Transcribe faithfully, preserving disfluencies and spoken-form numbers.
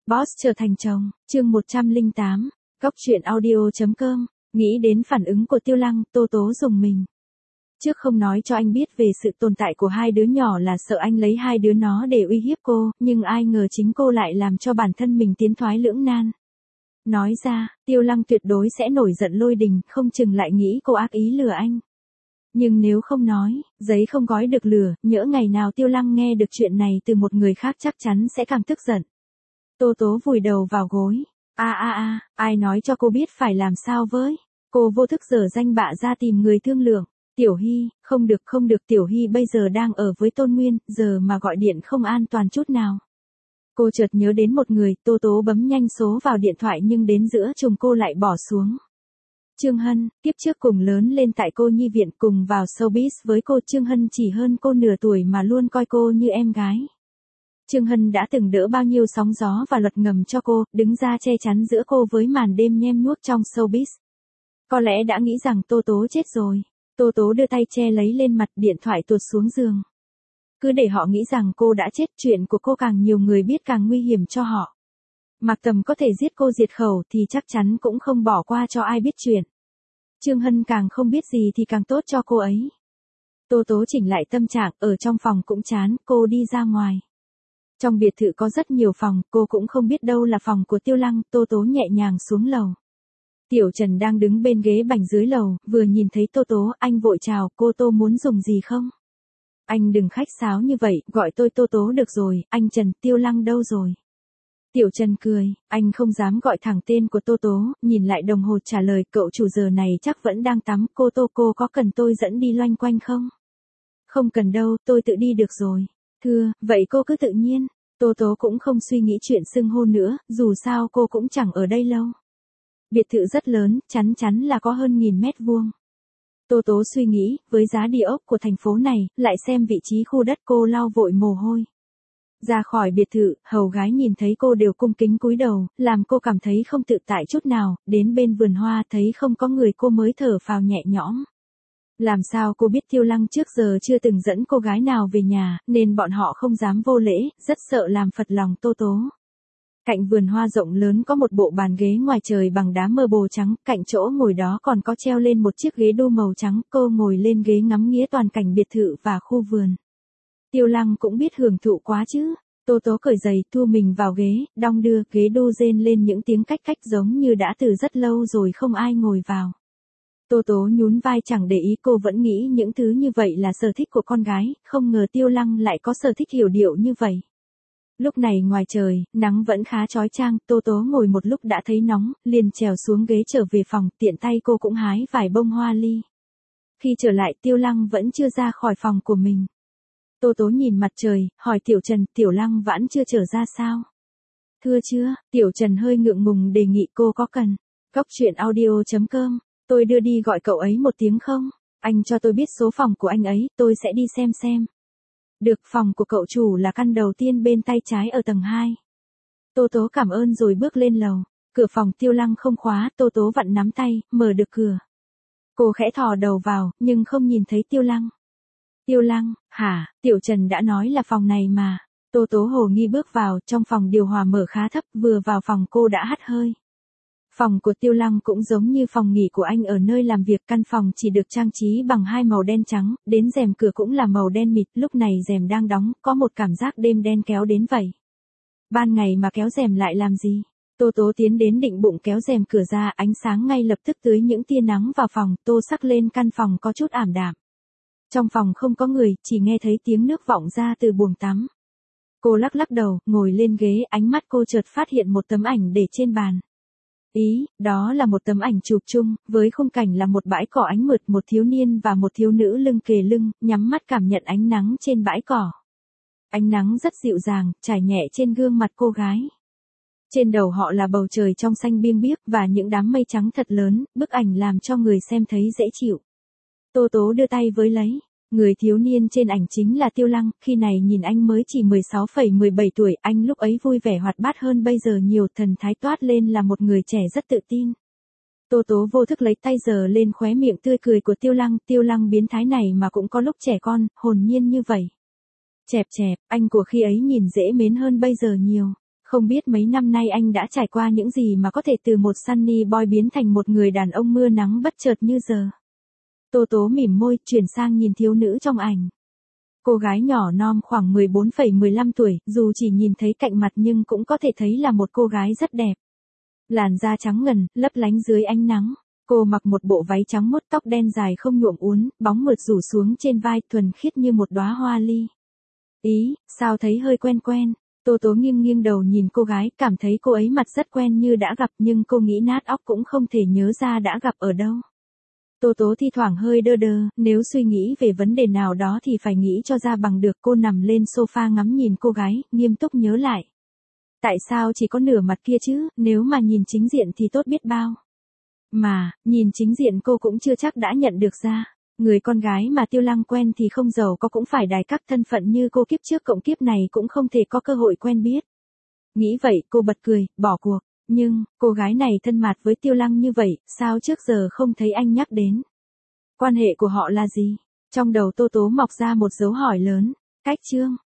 Boss trở thành chồng, chương một trăm lẻ tám, Cóc truyện audio chấm com, nghĩ đến phản ứng của Tiêu Lăng, Tô Tố rùng mình. Trước không nói cho anh biết về sự tồn tại của hai đứa nhỏ là sợ anh lấy hai đứa nó để uy hiếp cô, nhưng ai ngờ chính cô lại làm cho bản thân mình tiến thoái lưỡng nan. Nói ra, Tiêu Lăng tuyệt đối sẽ nổi giận lôi đình, không chừng lại nghĩ cô ác ý lừa anh. Nhưng nếu không nói, giấy không gói được lửa, nhỡ ngày nào Tiêu Lăng nghe được chuyện này từ một người khác chắc chắn sẽ càng tức giận. Tô Tố vùi đầu vào gối. A a a, ai nói cho cô biết phải làm sao với? Cô vô thức giở danh bạ ra tìm người thương lượng. Tiểu Hy, không được không được, Tiểu Hy bây giờ đang ở với Tôn Nguyên, giờ mà gọi điện không an toàn chút nào. Cô chợt nhớ đến một người, Tô Tố bấm nhanh số vào điện thoại nhưng đến giữa chừng cô lại bỏ xuống. Trương Hân, kiếp trước cùng lớn lên tại cô nhi viện, cùng vào showbiz với cô. Trương Hân chỉ hơn cô nửa tuổi mà luôn coi cô như em gái. Trương Hân đã từng đỡ bao nhiêu sóng gió và luật ngầm cho cô, đứng ra che chắn giữa cô với màn đêm nhem nhuốc trong showbiz. Có lẽ đã nghĩ rằng Tô Tố chết rồi. Tô Tố đưa tay che lấy lên mặt, điện thoại tuột xuống giường. Cứ để họ nghĩ rằng cô đã chết, chuyện của cô càng nhiều người biết càng nguy hiểm cho họ. Mặc Tầm có thể giết cô diệt khẩu thì chắc chắn cũng không bỏ qua cho ai biết chuyện. Trương Hân càng không biết gì thì càng tốt cho cô ấy. Tô Tố chỉnh lại tâm trạng, ở trong phòng cũng chán, cô đi ra ngoài. Trong biệt thự có rất nhiều phòng, cô cũng không biết đâu là phòng của Tiêu Lăng. Tô Tố nhẹ nhàng xuống lầu. Tiểu Trần đang đứng bên ghế bành dưới lầu, vừa nhìn thấy Tô Tố, anh vội chào, cô Tô muốn dùng gì không? Anh đừng khách sáo như vậy, gọi tôi Tô Tố được rồi. Anh Trần, Tiêu Lăng đâu rồi? Tiểu Trần cười, anh không dám gọi thẳng tên của Tô Tố, nhìn lại đồng hồ trả lời, cậu chủ giờ này chắc vẫn đang tắm. Cô Tô, cô có cần tôi dẫn đi loanh quanh không? Không cần đâu, tôi tự đi được rồi. Thưa, vậy cô cứ tự nhiên. Tô Tố cũng không suy nghĩ chuyện xưng hô nữa, dù sao cô cũng chẳng ở đây lâu. Biệt thự rất lớn, chắn chắn là có hơn nghìn mét vuông. Tô Tố suy nghĩ, với giá địa ốc của thành phố này, lại xem vị trí khu đất, cô lau vội mồ hôi. Ra khỏi biệt thự, hầu gái nhìn thấy cô đều cung kính cúi đầu, làm cô cảm thấy không tự tại chút nào. Đến bên vườn hoa thấy không có người cô mới thở phào nhẹ nhõm. Làm sao cô biết Tiêu Lăng trước giờ chưa từng dẫn cô gái nào về nhà, nên bọn họ không dám vô lễ, rất sợ làm phật lòng Tô Tố. Cạnh vườn hoa rộng lớn có một bộ bàn ghế ngoài trời bằng đá mơ bồ trắng, cạnh chỗ ngồi đó còn có treo lên một chiếc ghế đu màu trắng, cô ngồi lên ghế ngắm nghía toàn cảnh biệt thự và khu vườn. Tiêu Lăng cũng biết hưởng thụ quá chứ. Tô Tố cởi giày, thu mình vào ghế, đong đưa, ghế đu rên lên những tiếng cách cách giống như đã từ rất lâu rồi không ai ngồi vào. Tô Tố nhún vai chẳng để ý, cô vẫn nghĩ những thứ như vậy là sở thích của con gái, không ngờ Tiêu Lăng lại có sở thích hiểu điệu như vậy. Lúc này ngoài trời, nắng vẫn khá chói chang, Tô Tố ngồi một lúc đã thấy nóng, liền trèo xuống ghế trở về phòng, tiện tay cô cũng hái vài bông hoa ly. Khi trở lại, Tiêu Lăng vẫn chưa ra khỏi phòng của mình. Tô Tố nhìn mặt trời, hỏi Tiểu Trần, Tiểu Lăng vẫn chưa trở ra sao? Thưa chưa, Tiểu Trần hơi ngượng ngùng đề nghị, cô có cần. Cóc truyện audio chấm com, tôi đưa đi gọi cậu ấy một tiếng không? Anh cho tôi biết số phòng của anh ấy, tôi sẽ đi xem xem. Được, phòng của cậu chủ là căn đầu tiên bên tay trái ở tầng hai. Tô Tố cảm ơn rồi bước lên lầu. Cửa phòng Tiêu Lăng không khóa, Tô Tố vặn nắm tay, mở được cửa. Cô khẽ thò đầu vào, nhưng không nhìn thấy Tiêu Lăng. Tiêu Lăng, hả, Tiểu Trần đã nói là phòng này mà. Tô Tố hồ nghi bước vào, trong phòng điều hòa mở khá thấp, vừa vào phòng cô đã hắt hơi. Phòng của Tiêu Lăng cũng giống như phòng nghỉ của anh ở nơi làm việc, căn phòng chỉ được trang trí bằng hai màu đen trắng, đến rèm cửa cũng là màu đen mịt, lúc này rèm đang đóng, có một cảm giác đêm đen kéo đến vậy. Ban ngày mà kéo rèm lại làm gì? Tô Tố tiến đến định bụng kéo rèm cửa ra, ánh sáng ngay lập tức tưới những tia nắng vào phòng, tô sắc lên căn phòng có chút ảm đạm. Trong phòng không có người, chỉ nghe thấy tiếng nước vọng ra từ buồng tắm. Cô lắc lắc đầu, ngồi lên ghế, ánh mắt cô chợt phát hiện một tấm ảnh để trên bàn. Ý, đó là một tấm ảnh chụp chung, với khung cảnh là một bãi cỏ ánh mượt, một thiếu niên và một thiếu nữ lưng kề lưng, nhắm mắt cảm nhận ánh nắng trên bãi cỏ. Ánh nắng rất dịu dàng, trải nhẹ trên gương mặt cô gái. Trên đầu họ là bầu trời trong xanh biêng biếc và những đám mây trắng thật lớn, bức ảnh làm cho người xem thấy dễ chịu. Tô Tố đưa tay với lấy. Người thiếu niên trên ảnh chính là Tiêu Lăng, khi này nhìn anh mới chỉ mười sáu phẩy mười bảy tuổi, anh lúc ấy vui vẻ hoạt bát hơn bây giờ nhiều, thần thái toát lên là một người trẻ rất tự tin. Tô Tố vô thức lấy tay giở lên khóe miệng tươi cười của Tiêu Lăng, Tiêu Lăng biến thái này mà cũng có lúc trẻ con, hồn nhiên như vậy. Chẹp chẹp, anh của khi ấy nhìn dễ mến hơn bây giờ nhiều. Không biết mấy năm nay anh đã trải qua những gì mà có thể từ một Sunny Boy biến thành một người đàn ông mưa nắng bất chợt như giờ. Tô Tố mỉm môi, chuyển sang nhìn thiếu nữ trong ảnh. Cô gái nhỏ non khoảng mười bốn phẩy mười lăm tuổi, dù chỉ nhìn thấy cạnh mặt nhưng cũng có thể thấy là một cô gái rất đẹp. Làn da trắng ngần, lấp lánh dưới ánh nắng. Cô mặc một bộ váy trắng mốt, tóc đen dài không nhuộm uốn, bóng mượt rủ xuống trên vai, thuần khiết như một đóa hoa ly. Ý, sao thấy hơi quen quen. Tô Tố nghiêng nghiêng đầu nhìn cô gái, cảm thấy cô ấy mặt rất quen như đã gặp, nhưng cô nghĩ nát óc cũng không thể nhớ ra đã gặp ở đâu. Tô Tố thi thoảng hơi đơ đơ, nếu suy nghĩ về vấn đề nào đó thì phải nghĩ cho ra bằng được. Cô nằm lên sofa ngắm nhìn cô gái, nghiêm túc nhớ lại. Tại sao chỉ có nửa mặt kia chứ, nếu mà nhìn chính diện thì tốt biết bao. Mà, nhìn chính diện cô cũng chưa chắc đã nhận được ra. Người con gái mà Tiêu Lăng quen thì không giàu có cũng phải đài các thân phận như cô, kiếp trước cộng kiếp này cũng không thể có cơ hội quen biết. Nghĩ vậy cô bật cười, bỏ cuộc. Nhưng, cô gái này thân mật với Tiêu Lăng như vậy, sao trước giờ không thấy anh nhắc đến? Quan hệ của họ là gì? Trong đầu Tô Tố mọc ra một dấu hỏi lớn. Cách chương